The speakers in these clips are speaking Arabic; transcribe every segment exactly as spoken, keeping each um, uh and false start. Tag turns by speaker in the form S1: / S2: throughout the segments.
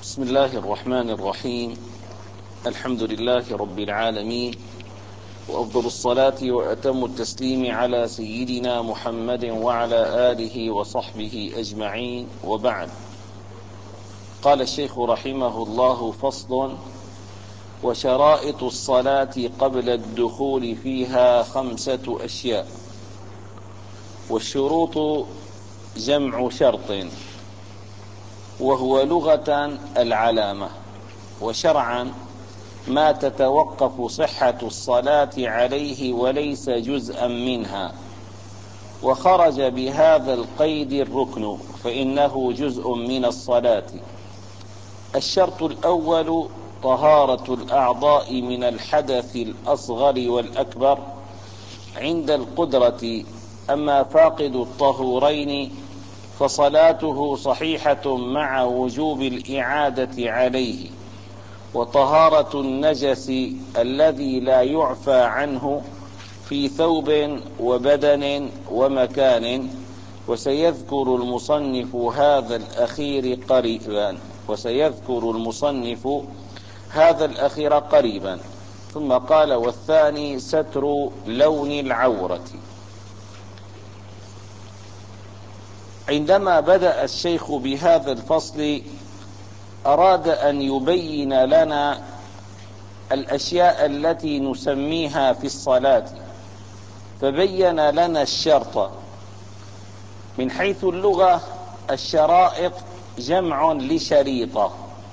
S1: بسم الله الرحمن الرحيم. الحمد لله رب العالمين، وأفضل الصلاة وأتم التسليم على سيدنا محمد وعلى آله وصحبه أجمعين، وبعد. قال الشيخ رحمه الله: فصل: وشرائط الصلاة قبل الدخول فيها خمسة أشياء. والشروط جمع شرط، وهو لغة العلامة، وشرعا ما تتوقف صحة الصلاة عليه وليس جزءا منها، وخرج بهذا القيد الركن فإنه جزء من الصلاة. الشرط الأول طهارة الأعضاء من الحدث الأصغر والأكبر عند القدرة، أما فاقد الطهورين فصلاته صحيحة مع وجوب الإعادة عليه. وطهارة النجس الذي لا يعفى عنه في ثوب وبدن ومكان، وسيذكر المصنف هذا الأخير قريبا وسيذكر المصنف هذا الأخير قريبا ثم قال: والثاني ستر لون العورة. عندما بدأ الشيخ بهذا الفصل أراد أن يبين لنا الأشياء التي نسميها في الصلاة، فبين لنا الشرط. من حيث اللغة الشرائط جمع لشريطة،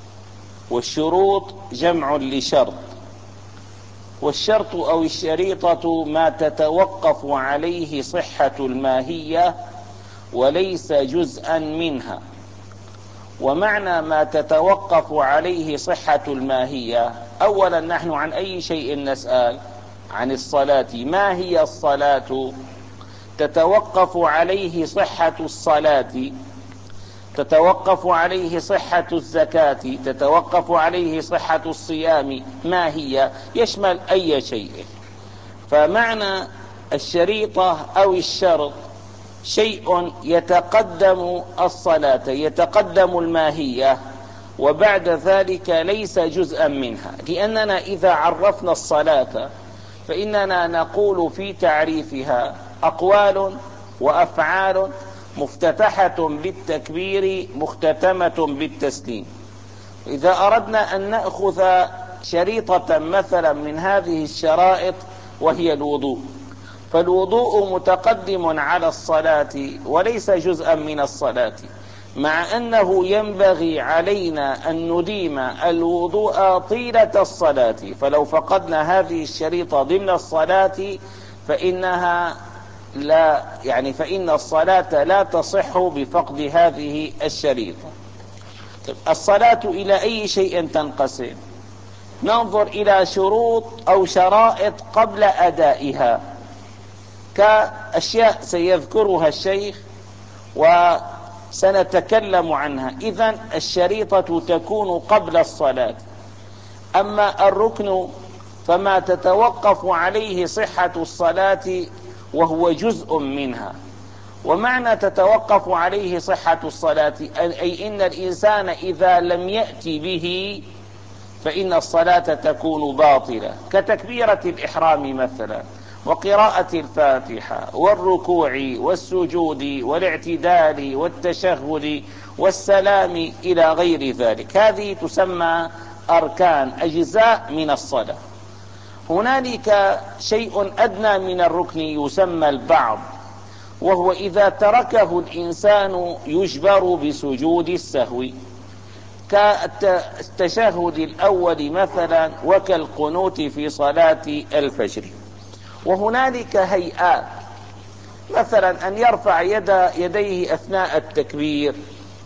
S1: والشروط جمع لشرط. والشرط أو الشريطة ما تتوقف عليه صحة الماهية وليس جزءا منها. ومعنى ما تتوقف عليه صحة الماهية، أولا نحن عن أي شيء نسأل؟ عن الصلاة. ما هي الصلاة؟ تتوقف عليه صحة الصلاة، تتوقف عليه صحة الزكاة، تتوقف عليه صحة الصيام. ما هي؟ يشمل أي شيء. فمعنى الشريطة أو الشرط شيء يتقدم الصلاة، يتقدم الماهية، وبعد ذلك ليس جزءا منها. لأننا إذا عرفنا الصلاة فإننا نقول في تعريفها أقوال وأفعال مفتتحة بالتكبير مختتمة بالتسليم. إذا أردنا أن نأخذ شريطة مثلا من هذه الشرائط وهي الوضوء، فالوضوء متقدم على الصلاة وليس جزءا من الصلاة، مع أنه ينبغي علينا أن نديم الوضوء طيلة الصلاة. فلو فقدنا هذه الشريطة ضمن الصلاة فإنها لا يعني فإن الصلاة لا تصح بفقد هذه الشريطة. الصلاة إلى أي شيء تنقسم؟ ننظر إلى شروط أو شرائط قبل أدائها، كأشياء سيذكرها الشيخ وسنتكلم عنها. إذن الشريطة تكون قبل الصلاة. أما الركن فما تتوقف عليه صحة الصلاة وهو جزء منها. ومعنى تتوقف عليه صحة الصلاة أي إن الإنسان إذا لم يأتي به فإن الصلاة تكون باطلة، كتكبيرة الإحرام مثلا، وقراءة الفاتحة، والركوع والسجود والاعتدال والتشهد والسلام إلى غير ذلك. هذه تسمى أركان، أجزاء من الصلاة. هنالك شيء أدنى من الركن يسمى البعض، وهو إذا تركه الإنسان يجبر بسجود السهو، كالتشهد الأول مثلا، وكالقنوت في صلاة الفجر. وهنالك هيئات، مثلا أن يرفع يد يديه أثناء التكبير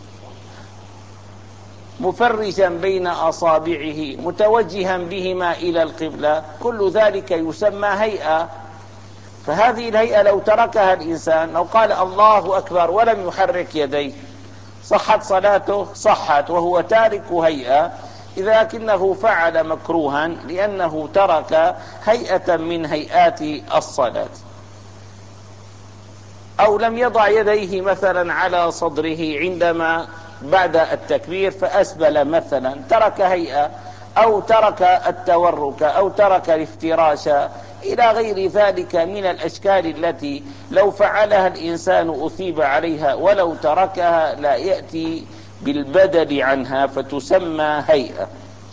S1: مفرجا بين أصابعه متوجها بهما إلى القبلة، كل ذلك يسمى هيئة. فهذه الهيئة لو تركها الإنسان، لو قال الله أكبر ولم يحرك يديه، صحت صلاته؟ صحت، وهو تارك هيئة، لكنه فعل مكروها لأنه ترك هيئة من هيئات الصلاة. أو لم يضع يديه مثلا على صدره عندما بعد التكبير فأسبل مثلا، ترك هيئة أو ترك التورك أو ترك الافتراش إلى غير ذلك من الأشكال التي لو فعلها الإنسان أثيب عليها، ولو تركها لا يأتي بالبدل عنها فتسمى هيئة.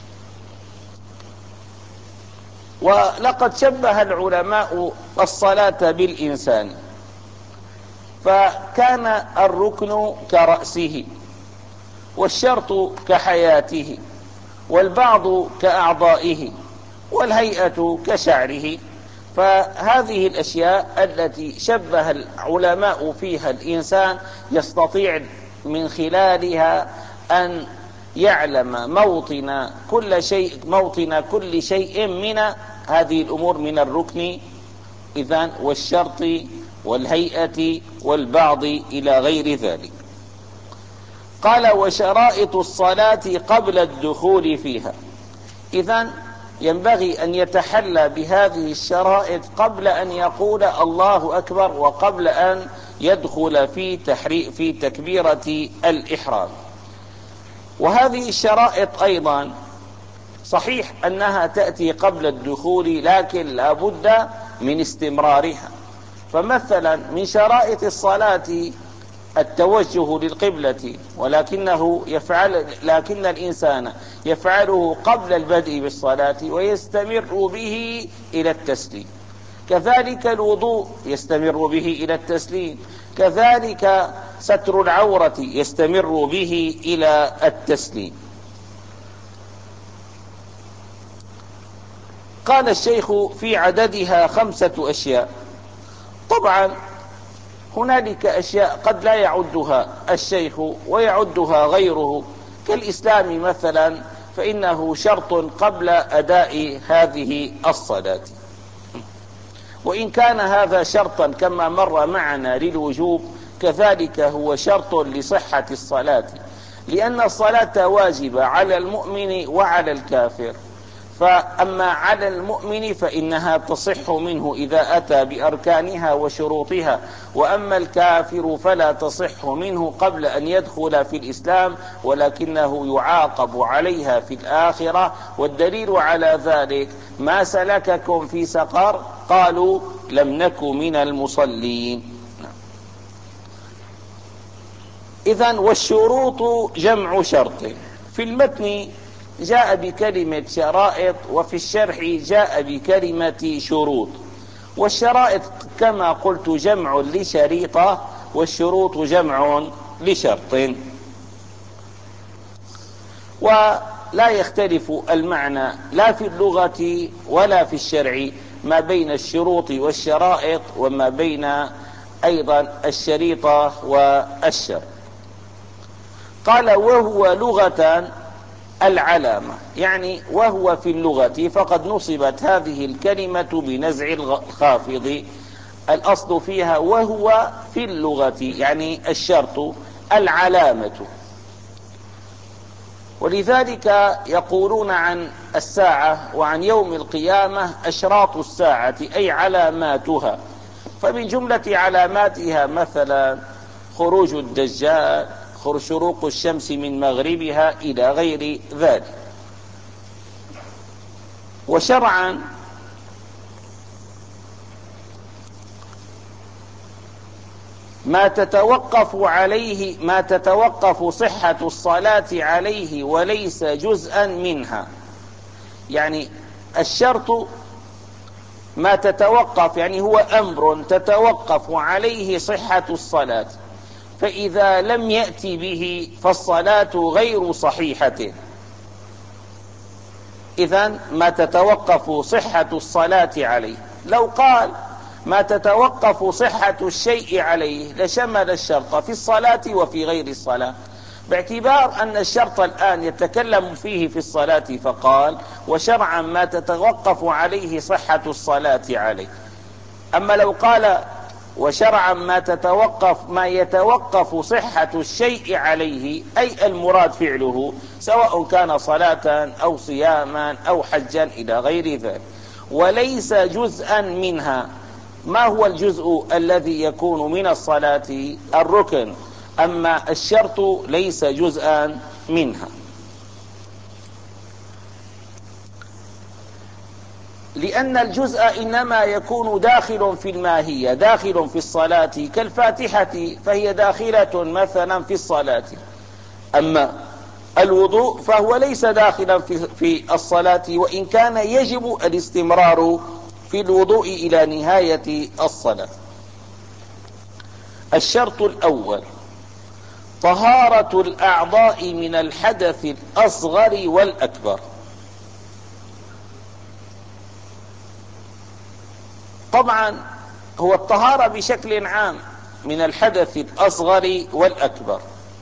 S1: ولقد شبه العلماء الصلاة بالإنسان، فكان الركن كرأسه، والشرط كحياته، والبعض كأعضائه، والهيئة كشعره. فهذه الأشياء التي شبه العلماء فيها الإنسان يستطيع من خلالها أن يعلم موطن كل شيء موطن كل شيء من هذه الأمور من الركن إذن والشرط والهيئة والبعض إلى غير ذلك. قال: وشرائط الصلاة قبل الدخول فيها. إذن ينبغي أن يتحلى بهذه الشرائط قبل أن يقول الله أكبر وقبل أن يدخل في تحريق في تكبيرة الإحرام. وهذه الشرائط أيضا صحيح أنها تأتي قبل الدخول، لكن لا بد من استمرارها. فمثلا من شرائط الصلاة التوجه للقبلة، ولكنه يفعل لكن الإنسان يفعله قبل البدء بالصلاة ويستمر به إلى التسليم. كذلك الوضوء يستمر به إلى التسليم، كذلك ستر العورة يستمر به إلى التسليم. قال الشيخ: في عددها خمسة أشياء. طبعا هنالك أشياء قد لا يعدها الشيخ ويعدها غيره، كالإسلام مثلا، فإنه شرط قبل أداء هذه الصلاة، وإن كان هذا شرطا كما مر معنا للوجوب، كذلك هو شرط لصحة الصلاة، لأن الصلاة واجبة على المؤمن وعلى الكافر. فأما على المؤمن فإنها تصح منه إذا أتى بأركانها وشروطها، وأما الكافر فلا تصح منه قبل أن يدخل في الإسلام، ولكنه يعاقب عليها في الآخرة. والدليل على ذلك: ما سلككم في سقر؟ قالوا لم نك من المصلين. إذن والشروط جمع شرط. في المتن جاء بكلمة شرائط، وفي الشرح جاء بكلمة شروط. والشرائط كما قلت جمع لشريطة، والشروط جمع لشرط. ولا يختلف المعنى لا في اللغة ولا في الشرع ما بين الشروط والشرائط، وما بين أيضا الشريطة والشرط. قال: وهو لغة العلامة، يعني وهو في اللغة، فقد نصبت هذه الكلمة بنزع الخافض. الأصل فيها وهو في اللغة، يعني الشرط العلامة. ولذلك يقولون عن الساعة وعن يوم القيامة أشراط الساعة، أي علاماتها. فمن جملة علاماتها مثلا خروج الدجال، شروق الشمس من مغربها، إلى غير ذلك. وشرعا ما تتوقف عليه ما تتوقف صحة الصلاة عليه وليس جزءا منها. يعني الشرط ما تتوقف، يعني هو أمر تتوقف عليه صحة الصلاة، فإذا لم يأتي به فالصلاة غير صحيحة. إذن ما تتوقف صحة الصلاة عليه. لو قال ما تتوقف صحة الشيء عليه لشمل الشرط في الصلاة وفي غير الصلاة، باعتبار أن الشرط الآن يتكلم فيه في الصلاة، فقال: وشرعا ما تتوقف عليه صحة الصلاة عليه. أما لو قال وشرعا ما تتوقف ما يتوقف صحة الشيء عليه، أي المراد فعله، سواء كان صلاة أو صياما أو حجا إلى غير ذلك، وليس جزءا منها. ما هو الجزء الذي يكون من الصلاة؟ الركن. أما الشرط ليس جزءا منها، لأن الجزء إنما يكون داخل في الماهية، داخل في الصلاة كالفاتحة فهي داخلة مثلا في الصلاة، أما الوضوء فهو ليس داخلا في الصلاة، وإن كان يجب الاستمرار في الوضوء إلى نهاية الصلاة. الشرط الأول طهارة الأعضاء من الحدث الأصغر والأكبر. طبعا هو الطهارة بشكل عام من الحدث الأصغر والأكبر.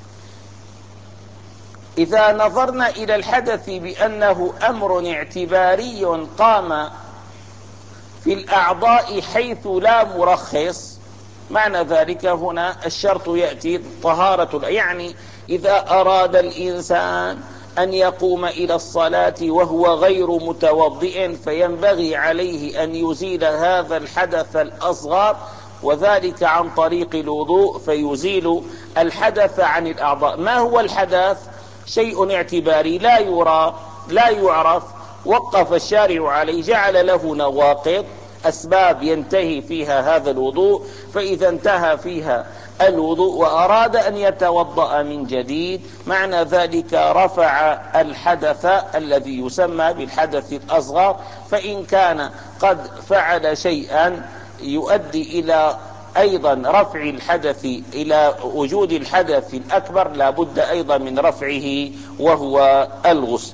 S1: إذا نظرنا إلى الحدث بأنه أمر اعتباري قام في الأعضاء حيث لا مرخص، معنى ذلك هنا الشرط يأتي طهارة، يعني إذا أراد الإنسان أن يقوم إلى الصلاة وهو غير متوضئ فينبغي عليه أن يزيل هذا الحدث الأصغر، وذلك عن طريق الوضوء، فيزيل الحدث عن الأعضاء. ما هو الحدث؟ شيء اعتباري لا يرى لا يعرف، وقف الشارع عليه، جعل له نواقض، أسباب ينتهي فيها هذا الوضوء، فإذا انتهى فيها الوضوء وأراد أن يتوضأ من جديد، معنى ذلك رفع الحدث الذي يسمى بالحدث الأصغر. فإن كان قد فعل شيئا يؤدي إلى أيضا رفع الحدث، إلى وجود الحدث الأكبر، لا بد أيضا من رفعه وهو الغسل.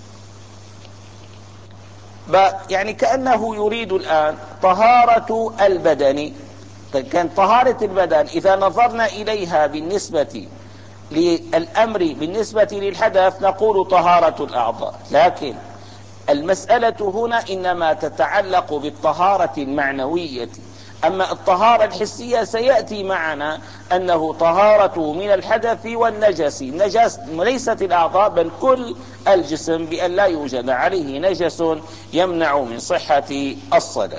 S1: يعني كأنه يريد الآن طهارة البدن. كان طهارة البدن إذا نظرنا إليها بالنسبة للأمر بالنسبة للحدث نقول طهارة الأعضاء، لكن المسألة هنا إنما تتعلق بالطهارة المعنوية. أما الطهارة الحسية سيأتي معنا أنه طهارة من الحدث والنجس. النجس ليست الأعضاء بل كل الجسم، بأن لا يوجد عليه نجس يمنع من صحة الصلاة.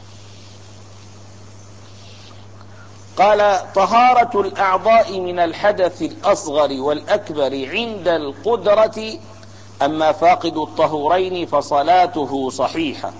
S1: قال طهارة الأعضاء من الحدث الأصغر والأكبر عند القدرة، أما فاقد الطهورين فصلاته صحيحة.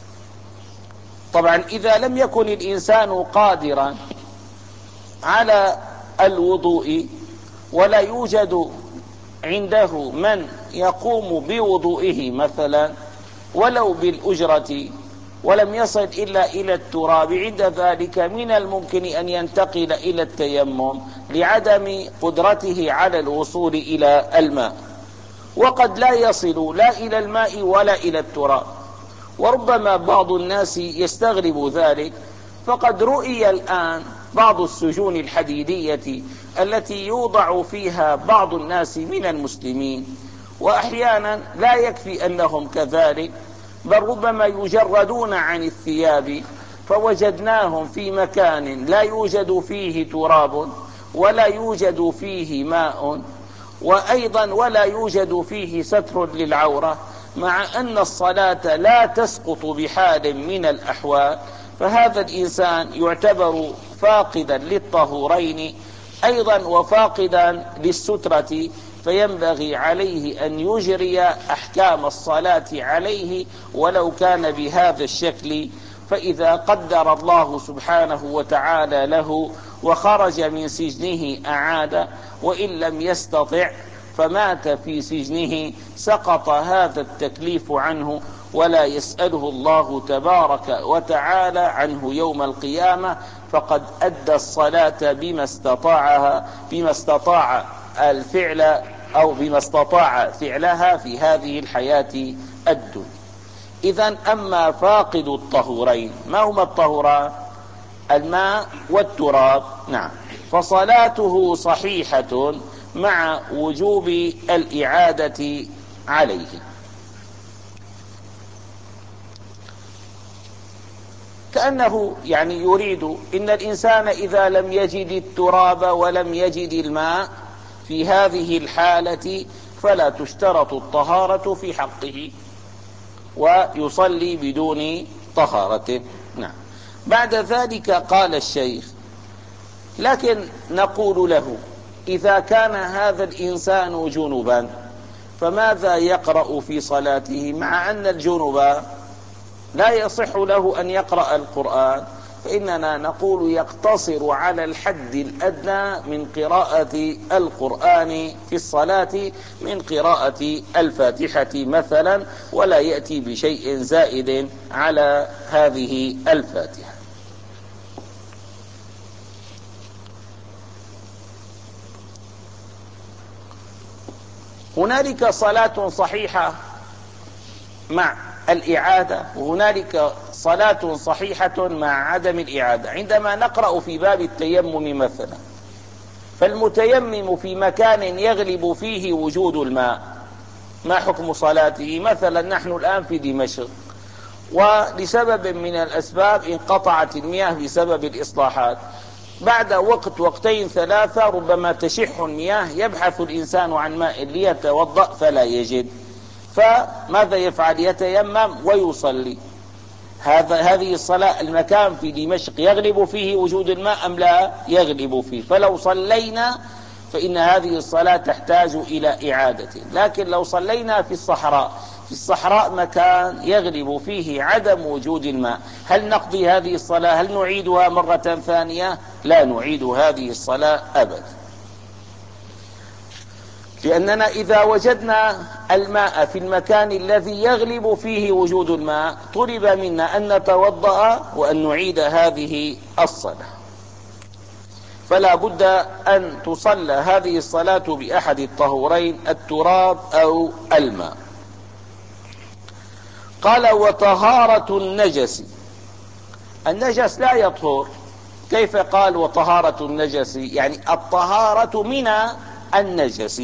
S1: طبعا إذا لم يكن الإنسان قادرا على الوضوء ولا يوجد عنده من يقوم بوضوئه مثلا ولو بالأجرة ولم يصل إلا إلى التراب، عند ذلك من الممكن أن ينتقل إلى التيمم لعدم قدرته على الوصول إلى الماء، وقد لا يصل لا إلى الماء ولا إلى التراب. وربما بعض الناس يستغرب ذلك، فقد رؤي الآن بعض السجون الحديدية التي يوضع فيها بعض الناس من المسلمين، وأحيانا لا يكفي أنهم كذلك، بل ربما يجردون عن الثياب، فوجدناهم في مكان لا يوجد فيه تراب ولا يوجد فيه ماء، وأيضا ولا يوجد فيه ستر للعورة، مع أن الصلاة لا تسقط بحال من الأحوال. فهذا الإنسان يعتبر فاقدا للطهورين أيضا وفاقدا للسترة، فينبغي عليه أن يجري أحكام الصلاة عليه ولو كان بهذا الشكل. فإذا قدر الله سبحانه وتعالى له وخرج من سجنه أعاد، وإن لم يستطع فمات في سجنه سقط هذا التكليف عنه، ولا يسأله الله تبارك وتعالى عنه يوم القيامة، فقد أدى الصلاة بما استطاعها بما استطاع الفعل أو بما استطاع فعلها في هذه الحياة الدنيا. إذن أما فاقد الطهورين، ما هما الطهوران؟ الماء والتراب، نعم، فصلاته صحيحة مع وجوب الإعادة عليه. كأنه يعني يريد إن الإنسان إذا لم يجد التراب ولم يجد الماء في هذه الحالة فلا تشترط الطهارة في حقه ويصلي بدون طهارة. نعم. بعد ذلك قال الشيخ: لكن نقول له إذا كان هذا الإنسان جنبا فماذا يقرأ في صلاته مع أن الجنب لا يصح له أن يقرأ القرآن؟ فإننا نقول يقتصر على الحد الأدنى من قراءة القرآن في الصلاة من قراءة الفاتحة مثلا، ولا يأتي بشيء زائد على هذه الفاتحة. هنالك صلاة صحيحة مع الإعادة، وهنالك صلاة صحيحة مع عدم الإعادة. عندما نقرأ في باب التيمم مثلا، فالمتيمم في مكان يغلب فيه وجود الماء، ما حكم صلاته؟ مثلا نحن الآن في دمشق، ولسبب من الأسباب انقطعت المياه بسبب الإصلاحات، بعد وقت وقتين ثلاثة ربما تشح المياه، يبحث الإنسان عن ماء ليتوضأ فلا يجد، فماذا يفعل؟ يتيمم ويصلي. هذا هذه الصلاة المكان في دمشق يغلب فيه وجود الماء أم لا يغلب فيه؟ فلو صلينا فإن هذه الصلاة تحتاج إلى إعادة. لكن لو صلينا في الصحراء، في الصحراء مكان يغلب فيه عدم وجود الماء، هل نقضي هذه الصلاة؟ هل نعيدها مرة ثانية؟ لا نعيد هذه الصلاة أبدا، لأننا إذا وجدنا الماء في المكان الذي يغلب فيه وجود الماء طلب منا أن نتوضأ وأن نعيد هذه الصلاة. فلا بد أن تصلى هذه الصلاة بأحد الطهورين، التراب أو الماء. قال وطهارة النجس، النجس لا يطهر. كيف قال وطهارة النجس؟ يعني الطهارة من النجس.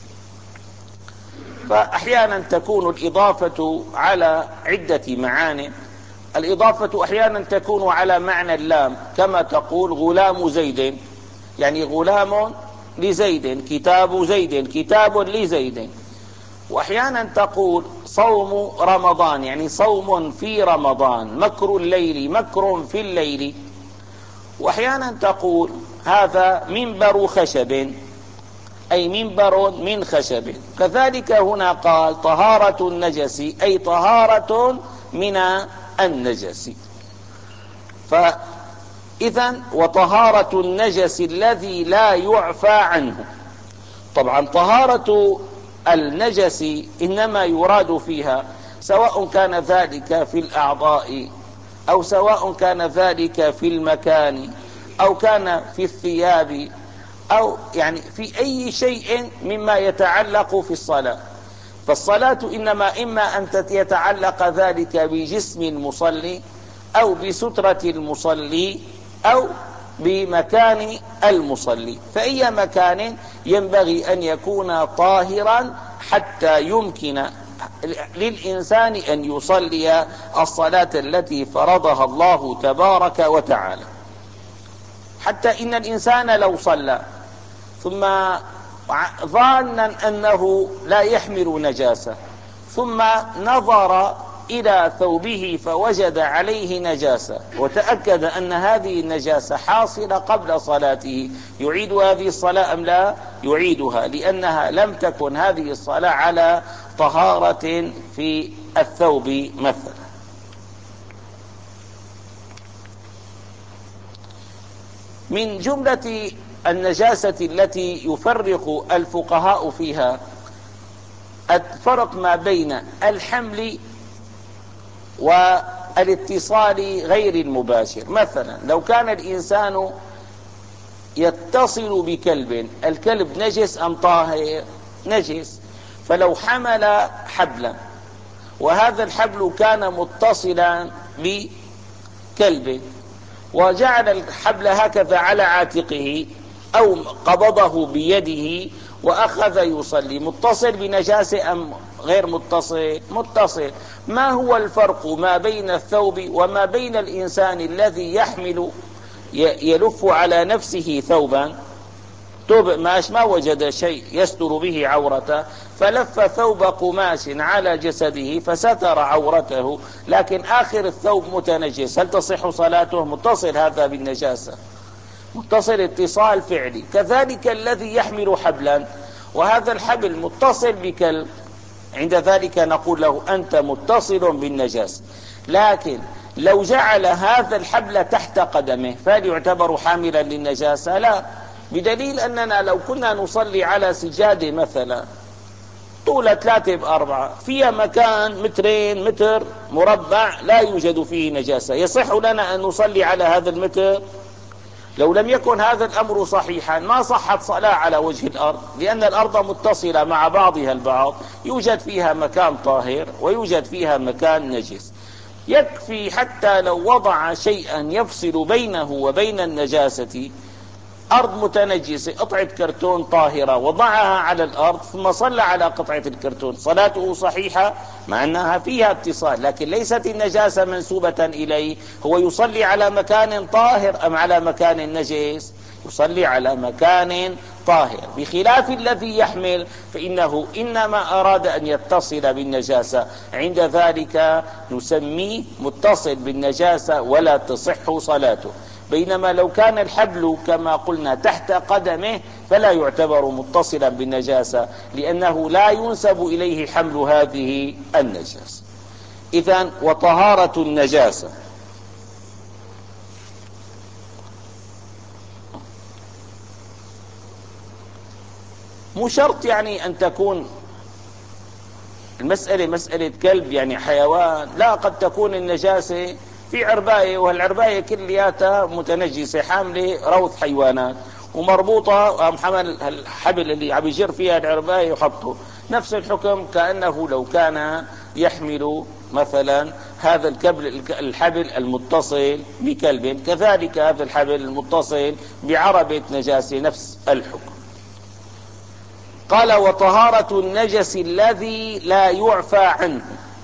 S1: فأحيانا تكون الإضافة على عدة معاني. الإضافة أحيانا تكون على معنى اللام، كما تقول غلام زيد، يعني غلام لزيد، كتاب زيد، كتاب لزيد. وأحيانا تقول صوم رمضان، يعني صوم في رمضان، مكر الليل، مكر في الليل. وأحيانا تقول هذا منبر خشب، أي منبر من خشب. كذلك هنا قال طهارة النجس، أي طهارة من النجس. فإذا وطهارة النجس الذي لا يعفى عنه. طبعا طهارة النجس إنما يراد فيها سواء كان ذلك في الأعضاء، أو سواء كان ذلك في المكان، أو كان في الثياب، أو يعني في أي شيء مما يتعلق في الصلاة. فالصلاة إنما إما أن يتعلق ذلك بجسم المصلي، أو بسترة المصلي، أو بمكان المصلي. فأي مكان ينبغي أن يكون طاهرا حتى يمكن للإنسان أن يصلي الصلاة التي فرضها الله تبارك وتعالى. حتى إن الإنسان لو صلى ثم ظانا أنه لا يحمل نجاسة، ثم نظر إلى ثوبه فوجد عليه نجاسة، وتأكد أن هذه النجاسة حاصلة قبل صلاته، يعيد هذه الصلاة أم لا يعيدها؟ لأنها لم تكن هذه الصلاة على طهارة في الثوب مثلا. من جملة النجاسة التي يفرق الفقهاء فيها الفرق ما بين الحمل والاتصال غير المباشر. مثلا لو كان الإنسان يتصل بكلب، الكلب نجس أم طاهر؟ نجس. فلو حمل حبلا وهذا الحبل كان متصلا بكلب، وجعل الحبل هكذا على عاتقه أو قبضه بيده وأخذ يصلي، متصل بنجاسة أم غير متصل؟ متصل. ما هو الفرق ما بين الثوب وما بين الإنسان الذي يحمل يلف على نفسه ثوبا، ثوب قماش، ما وجد شيء يستر به عورته فلف ثوب قماش على جسده فستر عورته، لكن آخر الثوب متنجس، هل تصح صلاته؟ متصل هذا بالنجاسة. متصل اتصال فعلي. كذلك الذي يحمل حبلا وهذا الحبل متصل بكلب، عند ذلك نقول له أنت متصل بالنجاسة. لكن لو جعل هذا الحبل تحت قدمه فهل يعتبر حاملا للنجاسة؟ لا، بدليل أننا لو كنا نصلي على سجادة مثلا طولة ثلاثة بأربعة فيها مكان مترين متر مربع لا يوجد فيه نجاسة، يصح لنا أن نصلي على هذا المتر؟ لو لم يكن هذا الأمر صحيحا ما صحت صلاة على وجه الأرض، لأن الأرض متصلة مع بعضها البعض، يوجد فيها مكان طاهر ويوجد فيها مكان نجس. يكفي حتى لو وضع شيئا يفصل بينه وبين النجاسة، أرض متنجسة قطعة كرتون طاهرة وضعها على الأرض ثم صلى على قطعة الكرتون، صلاته صحيحة مع أنها فيها اتصال، لكن ليست النجاسة منسوبة إليه. هو يصلي على مكان طاهر أم على مكان نجس؟ يصلي على مكان طاهر، بخلاف الذي يحمل فإنه إنما أراد أن يتصل بالنجاسة، عند ذلك نسميه متصل بالنجاسة ولا تصح صلاته. بينما لو كان الحبل كما قلنا تحت قدمه فلا يعتبر متصلا بالنجاسة، لأنه لا ينسب إليه حمل هذه النجاسة. إذن وطهارة النجاسة مو شرط يعني أن تكون المسألة مسألة كلب يعني حيوان، لا، قد تكون النجاسة في عرباية والعرباية كلياتها متنجسة حاملة روث حيوانات ومربوطة، حمل الحبل اللي عم يجر فيها العرباية يحطه، نفس الحكم كأنه لو كان يحمل مثلا هذا الكبل الحبل المتصل بكلب، كذلك هذا الحبل المتصل بعربة نجاسة نفس الحكم. قال وطهارة النجس الذي لا يعفى عنه.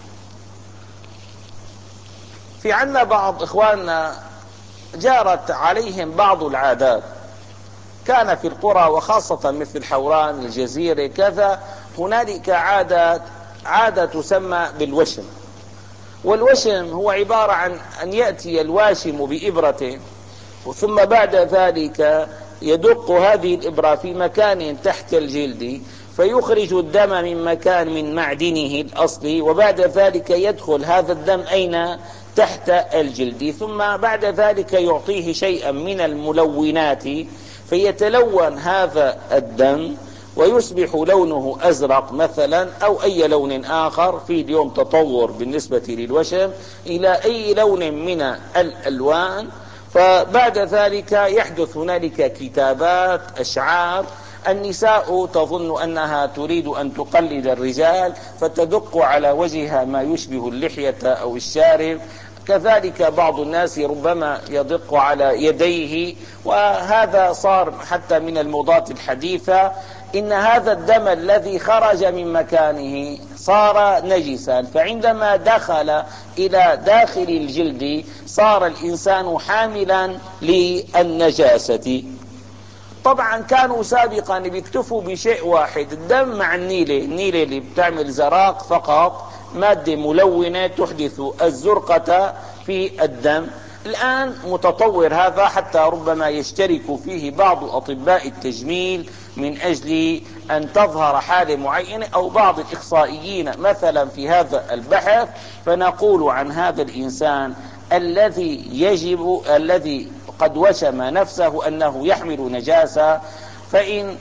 S1: في عنا بعض إخواننا جارت عليهم بعض العادات، كان في القرى وخاصة مثل حوران الجزيرة كذا هنالك عادة عادة تسمى بالوشم. والوشم هو عبارة عن أن يأتي الواشم بإبرة ثم بعد ذلك يدق هذه الإبرة في مكان تحت الجلد فيخرج الدم من مكان من معدنه الأصلي، وبعد ذلك يدخل هذا الدم أين؟ تحت الجلد، ثم بعد ذلك يعطيه شيئا من الملونات فيتلون هذا الدم ويصبح لونه أزرق مثلا أو أي لون آخر. في اليوم تطور بالنسبة للوشم إلى أي لون من الألوان، فبعد ذلك يحدث هنالك كتابات أشعار، النساء تظن أنها تريد أن تقلد الرجال فتدق على وجهها ما يشبه اللحية أو الشارب، كذلك بعض الناس ربما يدق على يديه، وهذا صار حتى من الموضات الحديثة. إن هذا الدم الذي خرج من مكانه صار نجسا، فعندما دخل إلى داخل الجلد صار الإنسان حاملا للنجاسة. طبعا كانوا سابقا بيكتفوا بشيء واحد، الدم مع النيلة، النيلة اللي بتعمل زراق فقط، مادة ملونة تحدث الزرقة في الدم. الآن متطور هذا حتى ربما يشترك فيه بعض أطباء التجميل من أجل أن تظهر حالة معينة، أو بعض الإخصائيين مثلا في هذا البحث، فنقول عن هذا الإنسان الذي يجب الذي قد وشم نفسه أنه يحمل نجاسة، فإن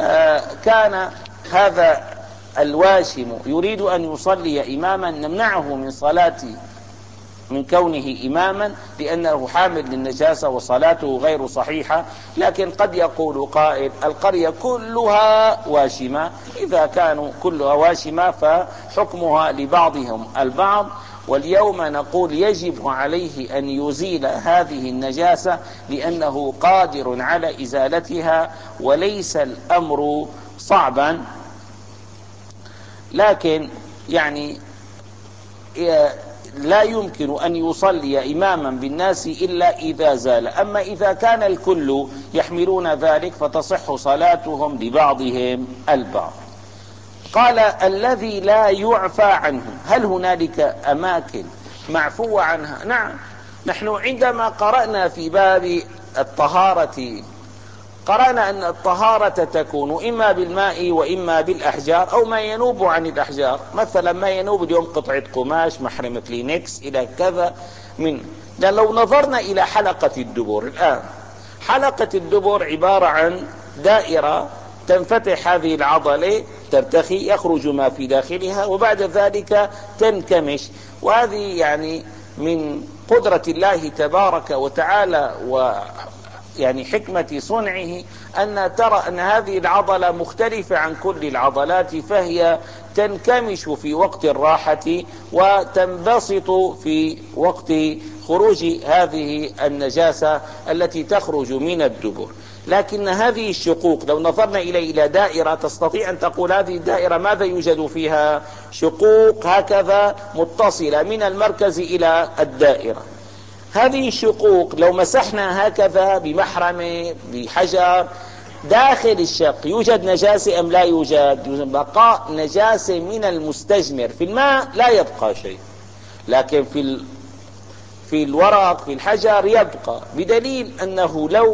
S1: كان هذا الواشم يريد أن يصلي إماما نمنعه من صلاة من كونه إماما لأنه حامل للنجاسة وصلاته غير صحيحة. لكن قد يقول قائل القرية كلها واشمة، إذا كانوا كلها واشمة فحكمها لبعضهم البعض، واليوم نقول يجب عليه أن يزيل هذه النجاسة لأنه قادر على إزالتها وليس الأمر صعبا. لكن يعني لا يمكن أن يصلي إماما بالناس إلا إذا زال، أما إذا كان الكل يحملون ذلك فتصح صلاتهم لبعضهم البعض. قال الذي لا يعفى عنه، هل هنالك أماكن معفو عنها؟ نعم، نحن عندما قرأنا في باب الطهارة قرأنا أن الطهارة تكون إما بالماء وإما بالأحجار أو ما ينوب عن الأحجار، مثلا ما ينوب اليوم قطعة قماش، محرمة لينكس، إلى كذا من. لأن لو نظرنا إلى حلقة الدبر الآن، حلقة الدبر عبارة عن دائرة تنفتح هذه العضلة ترتخي، يخرج ما في داخلها، وبعد ذلك تنكمش. وهذه يعني من قدرة الله تبارك وتعالى و يعني حكمة صنعه أن ترى أن هذه العضلة مختلفة عن كل العضلات، فهي تنكمش في وقت الراحة وتنبسط في وقت خروج هذه النجاسة التي تخرج من الدبر. لكن هذه الشقوق لو نظرنا إلى إلى دائرة، تستطيع أن تقول هذه الدائرة ماذا يوجد فيها؟ شقوق هكذا متصلة من المركز إلى الدائرة. هذه الشقوق لو مسحنا هكذا بمحرمة بحجر داخل الشق، يوجد نجاسة أم لا يوجد؟ يوجد بقاء نجاسة من المستجمر. في الماء لا يبقى شيء، لكن في في الورق في الحجر يبقى، بدليل أنه لو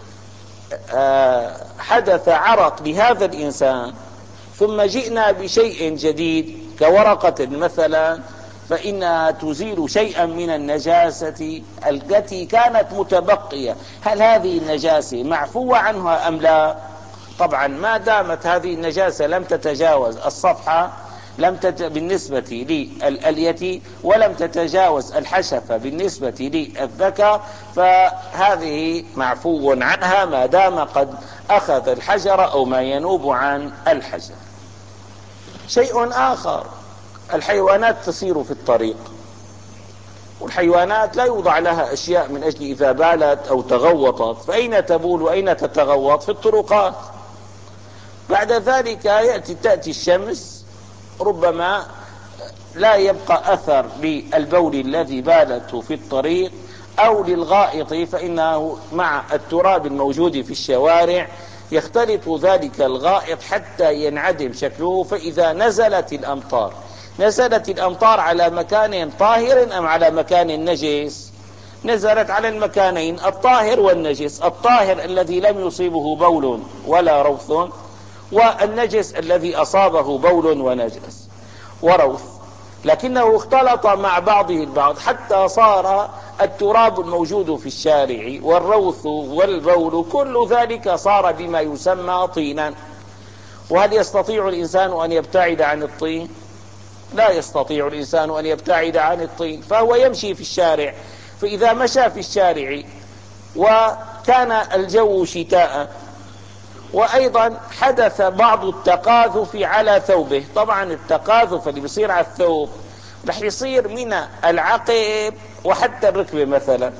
S1: حدث عرق لهذا الإنسان ثم جئنا بشيء جديد كورقة مثلا، فإنها تزيل شيئا من النجاسة التي كانت متبقية. هل هذه النجاسة معفوة عنها أم لا؟ طبعا ما دامت هذه النجاسة لم تتجاوز الصفحة لم تت... بالنسبة للألية، ولم تتجاوز الحشفة بالنسبة للذكر، فهذه معفو عنها ما دام قد أخذ الحجر أو ما ينوب عن الحجر. شيء آخر، الحيوانات تسير في الطريق، والحيوانات لا يوضع لها أشياء من أجل إذا بالت أو تغوطت، فأين تبول وأين تتغوط؟ في الطرقات. بعد ذلك يأتي تأتي الشمس، ربما لا يبقى أثر للبول الذي بالته في الطريق أو للغائط، فإنه مع التراب الموجود في الشوارع يختلط ذلك الغائط حتى ينعدم شكله. فإذا نزلت الأمطار، نزلت الأمطار على مكان طاهر أم على مكان نجس؟ نزلت على المكانين، الطاهر والنجس. الطاهر الذي لم يصيبه بول ولا روث، والنجس الذي أصابه بول ونجس وروث، لكنه اختلط مع بعضه البعض حتى صار التراب الموجود في الشارع والروث والبول كل ذلك صار بما يسمى طينا. وهل يستطيع الإنسان أن يبتعد عن الطين؟ لا يستطيع الإنسان أن يبتعد عن الطين، فهو يمشي في الشارع. فإذا مشى في الشارع وكان الجو شتاء، وأيضا حدث بعض التقاذف على ثوبه، طبعا التقاذف اللي بيصير على الثوب رح يصير من العقب وحتى الركبة مثلا.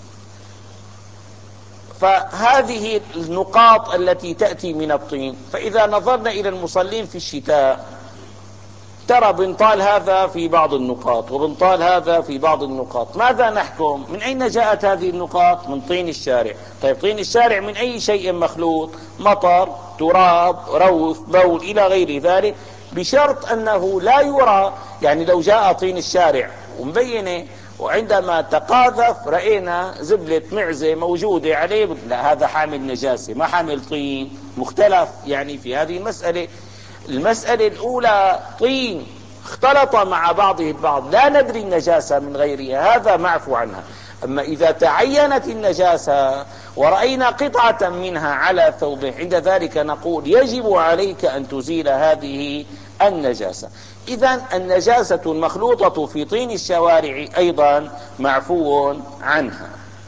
S1: فهذه النقاط التي تأتي من الطين. فإذا نظرنا إلى المصلين في الشتاء ترى بنطال هذا في بعض النقاط وبنطال هذا في بعض النقاط. ماذا نحكم؟ من أين جاءت هذه النقاط؟ من طين الشارع. طيب طين الشارع من أي شيء مخلوط؟ مطر، تراب، روث، بول إلى غير ذلك، بشرط أنه لا يرى. يعني لو جاء طين الشارع ومبينة وعندما تقاذف رأينا زبلة معزة موجودة عليه، لا هذا حامل نجاسة ما حامل طين. مختلف يعني في هذه المسألة. المسألة الأولى طين اختلط مع بعضه البعض، لا ندري النجاسة من غيرها، هذا معفو عنها. أما إذا تعينت النجاسة ورأينا قطعة منها على ثوبه، عند ذلك نقول يجب عليك أن تزيل هذه النجاسة. إذن النجاسة المخلوطة في طين الشوارع أيضا معفو عنها.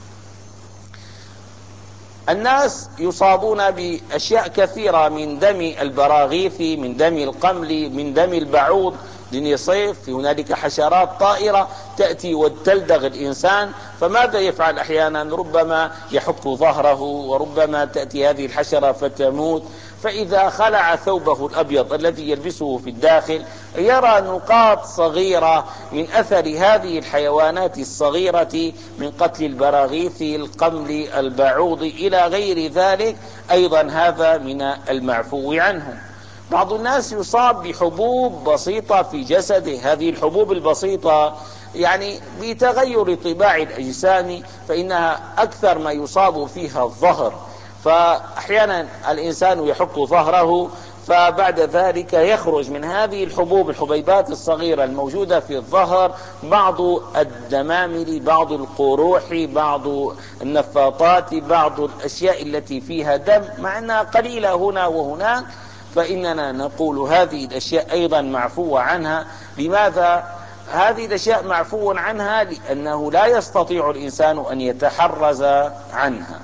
S1: الناس يصابون بأشياء كثيرة، من دم البراغيث، من دم القمل، من دم البعوض دنيا صيف. هنالك حشرات طائرة تأتي وتلدغ الإنسان، فماذا يفعل؟ أحيانا ربما يحك ظهره، وربما تأتي هذه الحشرة فتموت. فإذا خلع ثوبه الأبيض الذي يلبسه في الداخل يرى نقاط صغيرة من أثر هذه الحيوانات الصغيرة من قتل البراغيث، القمل، البعوض إلى غير ذلك، أيضا هذا من المعفو عنه. بعض الناس يصاب بحبوب بسيطة في جسده، هذه الحبوب البسيطة يعني بتغير طباع الأجسام فإنها أكثر ما يصاب فيها الظهر، فأحيانا الإنسان يحك ظهره فبعد ذلك يخرج من هذه الحبوب الحبيبات الصغيرة الموجودة في الظهر بعض الدمامل، بعض القروح، بعض النفاطات، بعض الأشياء التي فيها دم مع أنها قليلة هنا وهناك، فإننا نقول هذه الأشياء أيضا معفو عنها. لماذا هذه الأشياء معفو عنها؟ لأنه لا يستطيع الإنسان أن يتحرز عنها.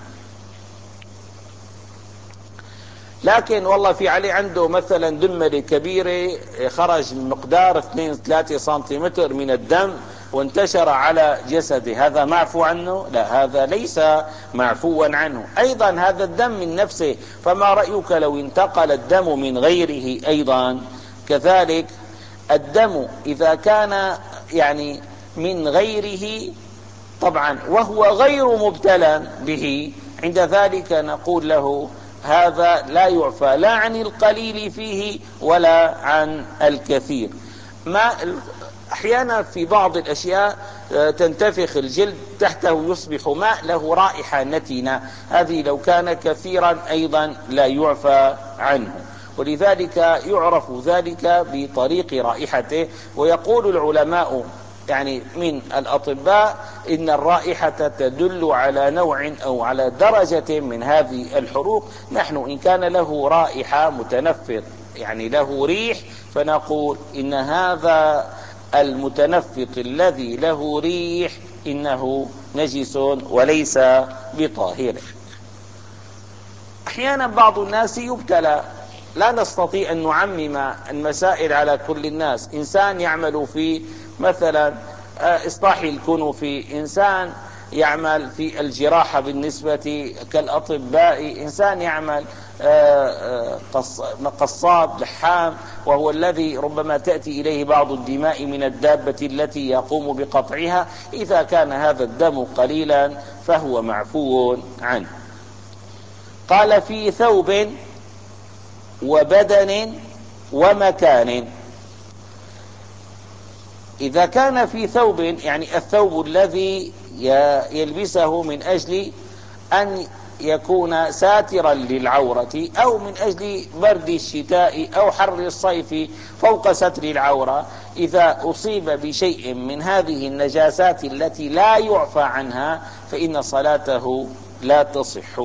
S1: لكن والله في عليه عنده مثلا دملة كبيرة خرج مقدار اثنين ثلاثة سنتيمتر من الدم وانتشر على جسده، هذا معفو عنه؟ لا، هذا ليس معفوا عنه. أيضا هذا الدم من نفسه، فما رأيك لو انتقل الدم من غيره أيضا؟ كذلك الدم إذا كان يعني من غيره طبعا وهو غير مبتلى به، عند ذلك نقول له هذا لا يعفى لا عن القليل فيه ولا عن الكثير. ما أحيانا في بعض الأشياء تنتفخ الجلد تحته يصبح ماء له رائحة نتنة، هذه لو كان كثيرا أيضا لا يعفى عنه، ولذلك يعرف ذلك بطريق رائحته. ويقول العلماء يعني من الأطباء إن الرائحة تدل على نوع أو على درجة من هذه الحروق. نحن إن كان له رائحة متنفر يعني له ريح فنقول إن هذا المتنفط الذي له ريح إنه نجس وليس بطاهر. أحيانا بعض الناس يبتلى، لا نستطيع أن نعمم المسائل على كل الناس. إنسان يعمل في مثلا إصلاح الكنوف، إنسان يعمل في الجراحة بالنسبة كالأطباء، إنسان يعمل قصاب لحام وهو الذي ربما تأتي إليه بعض الدماء من الدابة التي يقوم بقطعها، إذا كان هذا الدم قليلا فهو معفو عنه. قال في ثوب وبدن ومكان. إذا كان في ثوب يعني الثوب الذي يلبسه من أجل أن يكون ساترا للعورة أو من أجل برد الشتاء أو حر الصيف فوق ستر العورة، إذا أصيب بشيء من هذه النجاسات التي لا يعفى عنها فإن صلاته لا تصح.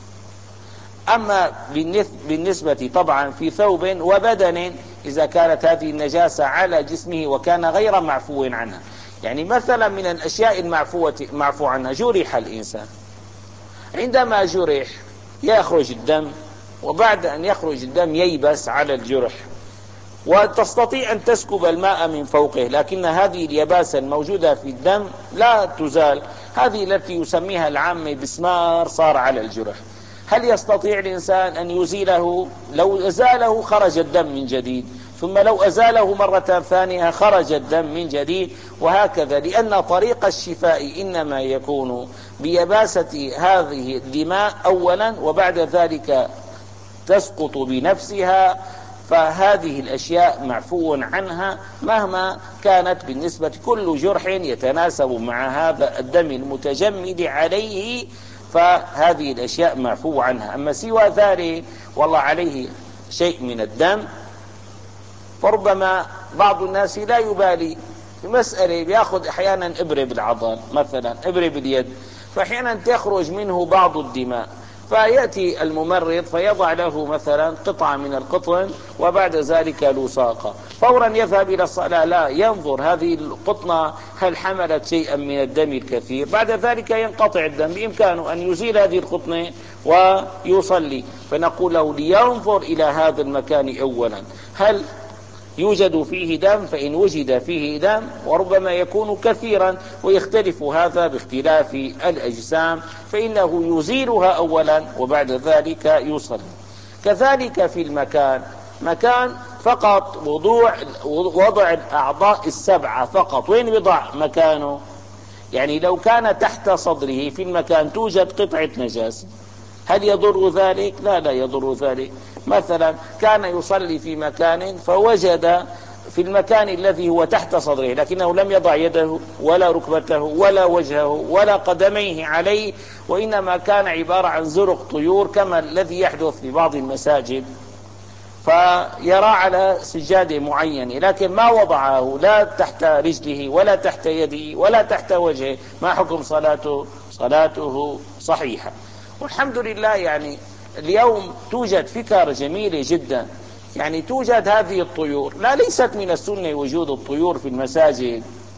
S1: أما بالنسبة طبعا في ثوب وبدن، إذا كانت هذه النجاسة على جسمه وكان غير معفو عنها، يعني مثلا من الأشياء المعفوة معفو عنها جرح الإنسان، عندما جرح يخرج الدم، وبعد أن يخرج الدم ييبس على الجرح وتستطيع أن تسكب الماء من فوقه، لكن هذه اليباسة الموجودة في الدم لا تزال، هذه التي يسميها العامة بسمار صار على الجرح. هل يستطيع الإنسان أن يزيله؟ لو أزاله خرج الدم من جديد، ثم لو أزاله مرة ثانية خرج الدم من جديد، وهكذا، لأن طريق الشفاء إنما يكون بيباسة هذه الدماء أولا وبعد ذلك تسقط بنفسها. فهذه الأشياء معفو عنها مهما كانت بالنسبة، كل جرح يتناسب مع هذا الدم المتجمد عليه، فهذه الأشياء معفو عنها. أما سوى ذلك والله عليه شيء من الدم، فربما بعض الناس لا يبالي في مسألة، بيأخذ أحيانا إبرة بالعضل مثلا إبرة باليد، فأحيانا تخرج منه بعض الدماء، فيأتي الممرض فيضع له مثلا قطعة من القطن وبعد ذلك لصاقة، فورا يذهب إلى الصلاة لا ينظر هذه القطنة هل حملت شيئا من الدم الكثير، بعد ذلك ينقطع الدم، بإمكانه أن يزيل هذه القطنة ويصلي. فنقول له لينظر إلى هذا المكان أولا هل يوجد فيه دم، فإن وجد فيه دم وربما يكون كثيرا ويختلف هذا باختلاف الأجسام فإنه يزيلها أولا وبعد ذلك يصلي. كذلك في المكان، مكان فقط وضوع وضع الأعضاء السبعة فقط، وين يضع مكانه؟ يعني لو كان تحت صدره في المكان توجد قطعة نجاسة، هل يضر ذلك؟ لا لا يضر ذلك. مثلا كان يصلي في مكان فوجد في المكان الذي هو تحت صدره، لكنه لم يضع يده ولا ركبته ولا وجهه ولا قدميه عليه، وإنما كان عبارة عن زرق طيور كما الذي يحدث في بعض المساجد، فيرى على سجادة معينة لكن ما وضعه لا تحت رجله ولا تحت يده ولا تحت وجهه، ما حكم صلاته؟ صلاته صحيحة. والحمد لله يعني اليوم توجد فكرة جميلة جدا، يعني توجد هذه الطيور، لا ليست من السنة وجود الطيور في المساجد،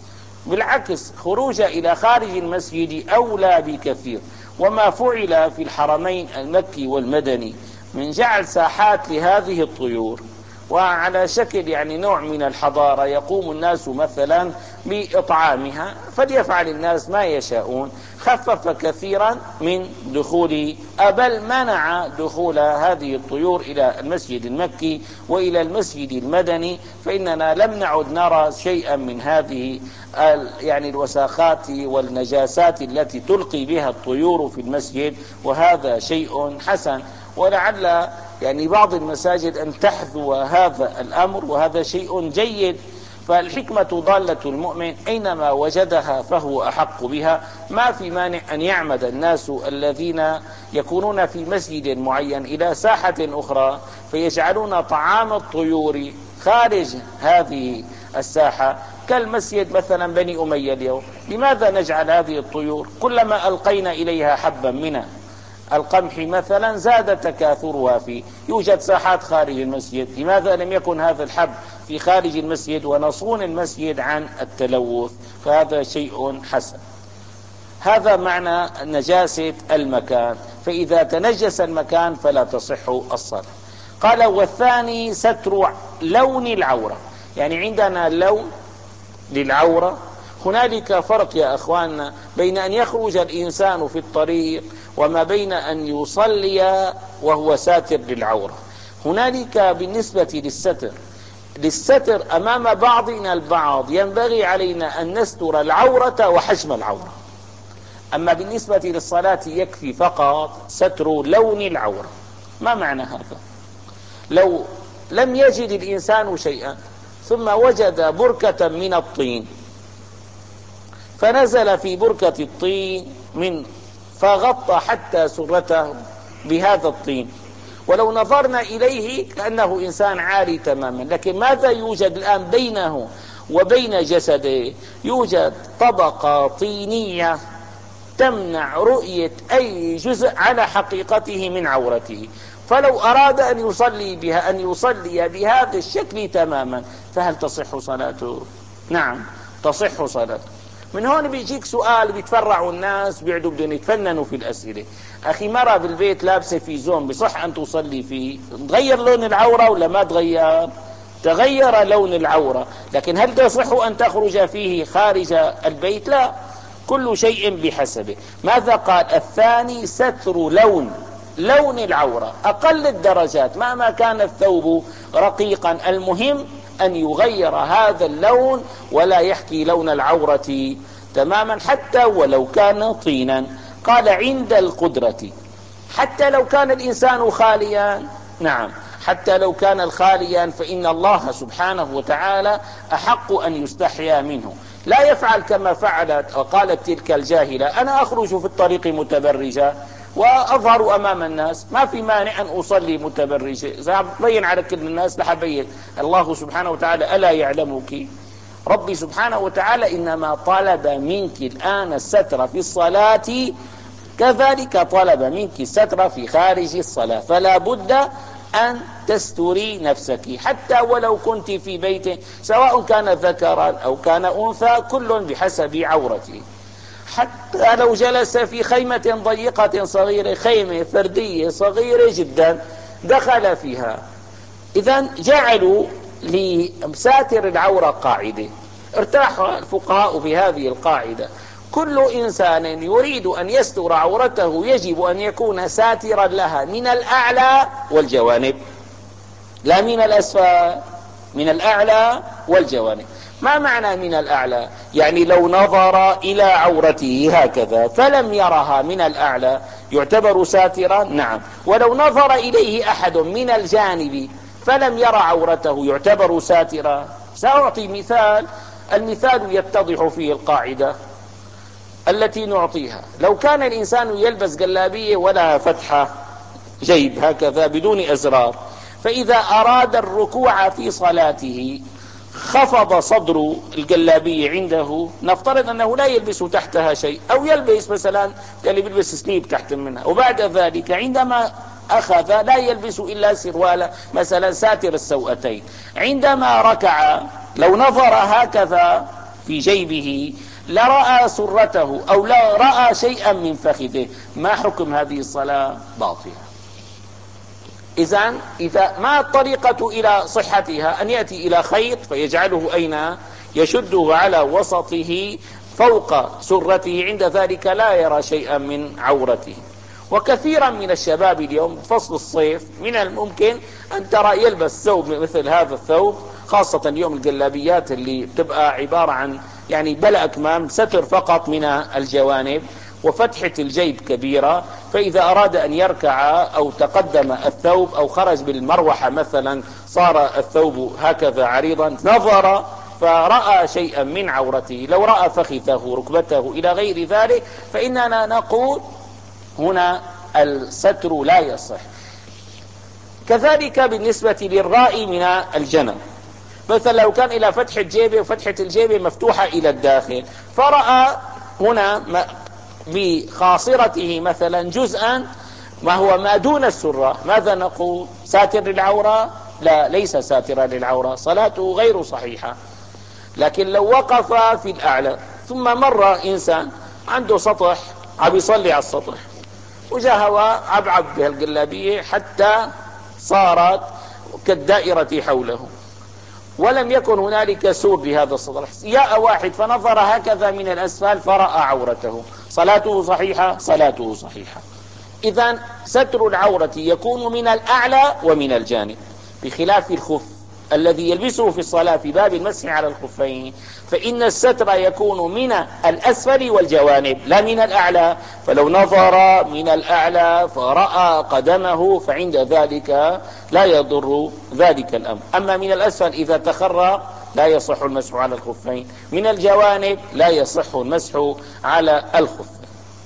S1: بالعكس خروج إلى خارج المسجد أولى بكثير. وما فعل في الحرمين المكي والمدني من جعل ساحات لهذه الطيور وعلى شكل يعني نوع من الحضارة، يقوم الناس مثلا بإطعامها، فليفعل الناس ما يشاءون، خفف كثيرا من دخول بل منع دخول هذه الطيور إلى المسجد المكي وإلى المسجد المدني، فإننا لم نعد نرى شيئا من هذه يعني الوساخات والنجاسات التي تلقي بها الطيور في المسجد، وهذا شيء حسن. ولعل يعني بعض المساجد أن تحذو هذا الأمر، وهذا شيء جيد. فالحكمة ضالة المؤمن، أينما وجدها فهو أحق بها. ما في مانع أن يعمد الناس الذين يكونون في مسجد معين إلى ساحة أخرى فيجعلون طعام الطيور خارج هذه الساحة، كالمسجد مثلا بني أمية اليوم. لماذا نجعل هذه الطيور كلما ألقينا إليها حبا من القمح مثلا زاد تكاثرها فيه؟ يوجد ساحات خارج المسجد، لماذا لم يكن هذا الحب في خارج المسجد ونصون المسجد عن التلوث؟ فهذا شيء حسن. هذا معنى نجاسة المكان، فإذا تنجس المكان فلا تصح الصلاة. قال والثاني ستر لون العورة، يعني عندنا لون للعورة. هنالك فرق يا أخواننا بين أن يخرج الإنسان في الطريق وما بين أن يصلي وهو ساتر للعورة. هنالك بالنسبة للستر للستر أمام بعضنا البعض ينبغي علينا أن نستر العورة وحجم العورة، أما بالنسبة للصلاة يكفي فقط ستر لون العورة. ما معنى هذا؟ لو لم يجد الإنسان شيئا ثم وجد بركة من الطين فنزل في بركة الطين من فغطى حتى سرته بهذا الطين، ولو نظرنا إليه كأنه إنسان عاري تماما، لكن ماذا يوجد الآن بينه وبين جسده؟ يوجد طبقة طينية تمنع رؤية أي جزء على حقيقته من عورته، فلو أراد أن يصلي بها أن يصلي بهذا الشكل تماما، فهل تصح صلاته؟ نعم تصح صلاته. من هون بيجيك سؤال، بيتفرعوا الناس بيقعدوا بدهم يتفننوا في الأسئلة. أخي مرة بالبيت لابسة في زوم بصح أن تصلي فيه؟ تغير لون العورة ولا ما تغير؟ تغير لون العورة، لكن هل تصح أن تخرج فيه خارج البيت؟ لا، كل شيء بحسبه. ماذا قال؟ الثاني ستر لون لون العورة، أقل الدرجات مهما كان الثوب رقيقا، المهم أن يغير هذا اللون ولا يحكي لون العورة تماما حتى ولو كان طينا. قال عند القدرة، حتى لو كان الإنسان خاليا. نعم حتى لو كان الخاليا فإن الله سبحانه وتعالى أحق أن يستحيا منه، لا يفعل كما فعلت وقالت تلك الجاهلة أنا أخرج في الطريق متبرجة وأظهر أمام الناس، ما في مانع أن أصلي متبرجة، إذا بين على كل الناس لحبين. الله سبحانه وتعالى ألا يعلمك؟ ربي سبحانه وتعالى إنما طلب منك الآن الستر في الصلاة، كذلك طلب منك الستر في خارج الصلاة، فلا بد أن تستري نفسك حتى ولو كنت في بيت، سواء كان ذكرا أو كان أنثى، كل بحسب عورته. حتى لو جلس في خيمة ضيقة صغيرة، خيمة فردية صغيرة جدا دخل فيها، إذن جعلوا لساتر العورة قاعدة، ارتاح الفقهاء بهذه القاعدة: كل إنسان يريد أن يستر عورته يجب أن يكون ساترا لها من الأعلى والجوانب، لا من الأسفل، من الأعلى والجوانب. ما معنى من الأعلى؟ يعني لو نظر إلى عورته هكذا فلم يرها من الأعلى يعتبر ساترا؟ نعم. ولو نظر إليه أحد من الجانب فلم يرى عورته يعتبر ساترا؟ سأعطي مثال، المثال يتضح فيه القاعدة التي نعطيها. لو كان الإنسان يلبس جلابية ولا فتحة جيب هكذا بدون أزرار، فإذا أراد الركوع في صلاته خفض صدر الجلابية عنده، نفترض أنه لا يلبس تحتها شيء، أو يلبس مثلا اللي بيلبس سليب تحت منها، وبعد ذلك عندما أخذ لا يلبس إلا سروال مثلا ساتر السوأتين، عندما ركع لو نظر هكذا في جيبه لرأى سرته أو لا رأى شيئا من فخذه، ما حكم هذه الصلاة؟ باطلة. إذن إذا ما الطريقة إلى صحتها؟ أن يأتي إلى خيط فيجعله أين؟ يشده على وسطه فوق سرته، عند ذلك لا يرى شيئا من عورته. وكثيرا من الشباب اليوم فصل الصيف من الممكن أن ترى يلبس ثوب مثل هذا الثوب، خاصة اليوم الجلابيات اللي بتبقى عبارة عن يعني بلا أكمام، ستر فقط من الجوانب وفتحة الجيب كبيرة، فإذا أراد أن يركع أو تقدم الثوب أو خرج بالمروحة مثلا صار الثوب هكذا عريضا، نظر فرأى شيئا من عورته، لو رأى فخذه ركبته إلى غير ذلك، فإننا نقول هنا الستر لا يصح. كذلك بالنسبة للرائي من الجنب، مثلا لو كان إلى فتحة جيبه وفتحة الجيبه مفتوحة إلى الداخل، فرأى هنا بخاصرته مثلا جزءا ما هو ما دون السرة، ماذا نقول؟ ساتر للعورة؟ لا، ليس ساترا للعورة، صلاته غير صحيحة. لكن لو وقف في الأعلى ثم مر إنسان عنده سطح عم يصلي على السطح وجاء هواء عبعب بهالجلابية حتى صارت كالدائرة حوله، ولم يكن هنالك سور لهذا السطح، جاء واحد فنظر هكذا من الأسفل فرأى عورته، صلاته صحيحة؟ صلاته صحيحة. إذن ستر العورة يكون من الأعلى ومن الجانب، بخلاف الخف الذي يلبسه في الصلاة في باب المسح على الخفين، فإن الستر يكون من الأسفل والجوانب لا من الأعلى، فلو نظر من الأعلى فرأى قدمه فعند ذلك لا يضر ذلك الأمر. أما من الأسفل إذا تخرى لا يصح المسح على الخفين، من الجوانب لا يصح المسح على الخفين.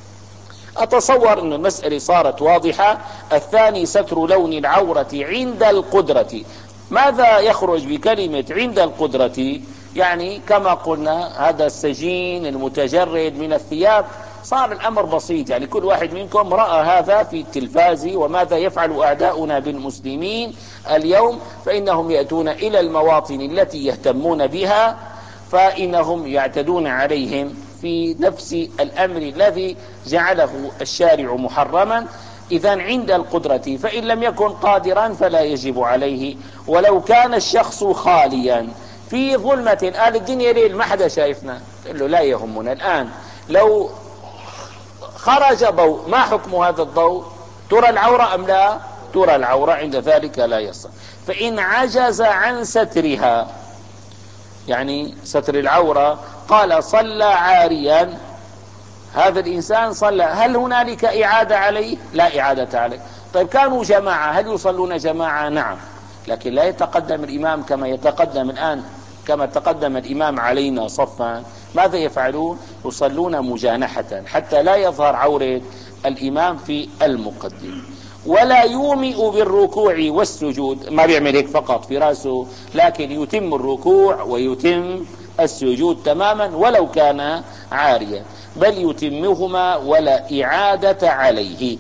S1: أتصور أن المسألة صارت واضحة. الثاني ستر لون العورة عند القدرة. ماذا يخرج بكلمة عند القدرة؟ يعني كما قلنا هذا السجين المتجرد من الثياب صار الأمر بسيط، يعني كل واحد منكم رأى هذا في التلفاز، وماذا يفعل أعداؤنا بالمسلمين اليوم؟ فإنهم يأتون إلى المواطن التي يهتمون بها فإنهم يعتدون عليهم في نفس الأمر الذي جعله الشارع محرما. إذن عند القدرة، فإن لم يكن قادرا فلا يجب عليه. ولو كان الشخص خاليا في ظلمة، قال الدنيا ليل ما حدا شايفنا، قال له لا يهمنا. الآن لو خرج ضوء، ما حكم هذا الضوء؟ ترى العورة أم لا ترى العورة؟ عند ذلك لا يصح. فإن عجز عن سترها، يعني ستر العورة، قال صلى عاريا، هذا الإنسان صلى، هل هنالك إعادة عليه؟ لا إعادة عليه. طيب كانوا جماعة، هل يصلون جماعة؟ نعم، لكن لا يتقدم الإمام كما يتقدم الآن، كما تقدم الإمام علينا صفا. ماذا يفعلون؟ يصلون مجانحة حتى لا يظهر عورة الإمام في المقدم. ولا يومئ بالركوع والسجود، ما بيعمل هيك فقط في رأسه، لكن يتم الركوع ويتم السجود تماما ولو كان عاريا، بل يتمهما ولا إعادة عليه.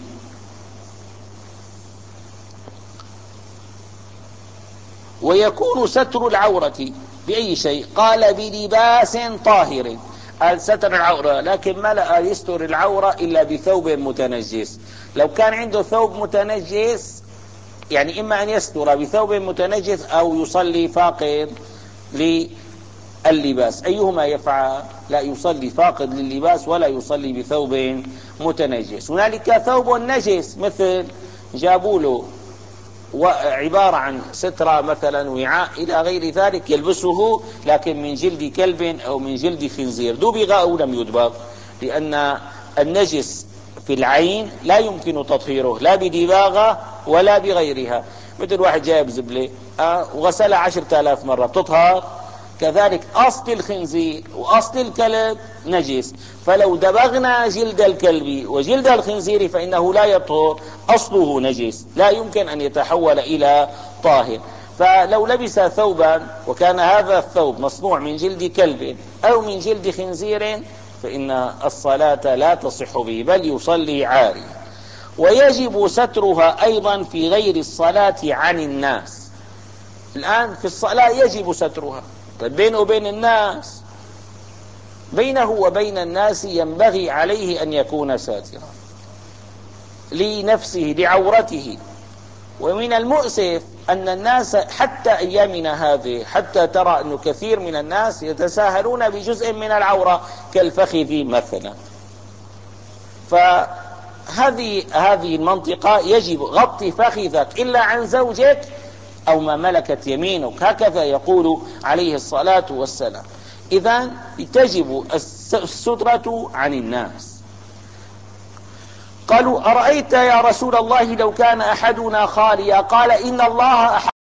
S1: ويكون ستر العورة بأي شيء؟ قال بلباس طاهر. قال ستر العورة، لكن ما لا يستر العورة إلا بثوب متنجس. لو كان عنده ثوب متنجس يعني إما أن يستر بثوب متنجس أو يصلي فاقد لللباس، أيهما يفعل؟ لا، يصلي فاقد لللباس ولا يصلي بثوب متنجس. هنالك ثوب نجس، مثل جابوا له وعبارة عن سترة مثلا وعاء إلى غير ذلك يلبسه، لكن من جلد كلب أو من جلد خنزير، دبغ أو لم يدبغ، لأن النجس في العين لا يمكن تطهيره لا بدباغة ولا بغيرها. مثل واحد جايب زبلة أه وغسلها عشرة آلاف مرة، بتطهر؟ كذلك أصل الخنزير وأصل الكلب نجس، فلو دبغنا جلد الكلب وجلد الخنزير فإنه لا يطهر، أصله نجس لا يمكن أن يتحول إلى طاهر. فلو لبس ثوبا وكان هذا الثوب مصنوع من جلد كلب أو من جلد خنزير فإن الصلاة لا تصح به، بل يصلي عاري. ويجب سترها أيضا في غير الصلاة عن الناس. الآن في الصلاة يجب سترها، بينه وبين الناس، بينه وبين الناس ينبغي عليه أن يكون ساترا لنفسه لعورته. ومن المؤسف أن الناس حتى أيامنا هذه حتى ترى أن كثير من الناس يتساهلون بجزء من العورة كالفخذ مثلا. فهذه هذه المنطقة يجب غطي فخذك إلا عن زوجك أو ما ملكت يمينك، هكذا يقول عليه الصلاة والسلام. إذن تجب السترة عن الناس. قالوا: أرأيت يا رسول الله لو كان أحدنا خاليا؟ قال: إن الله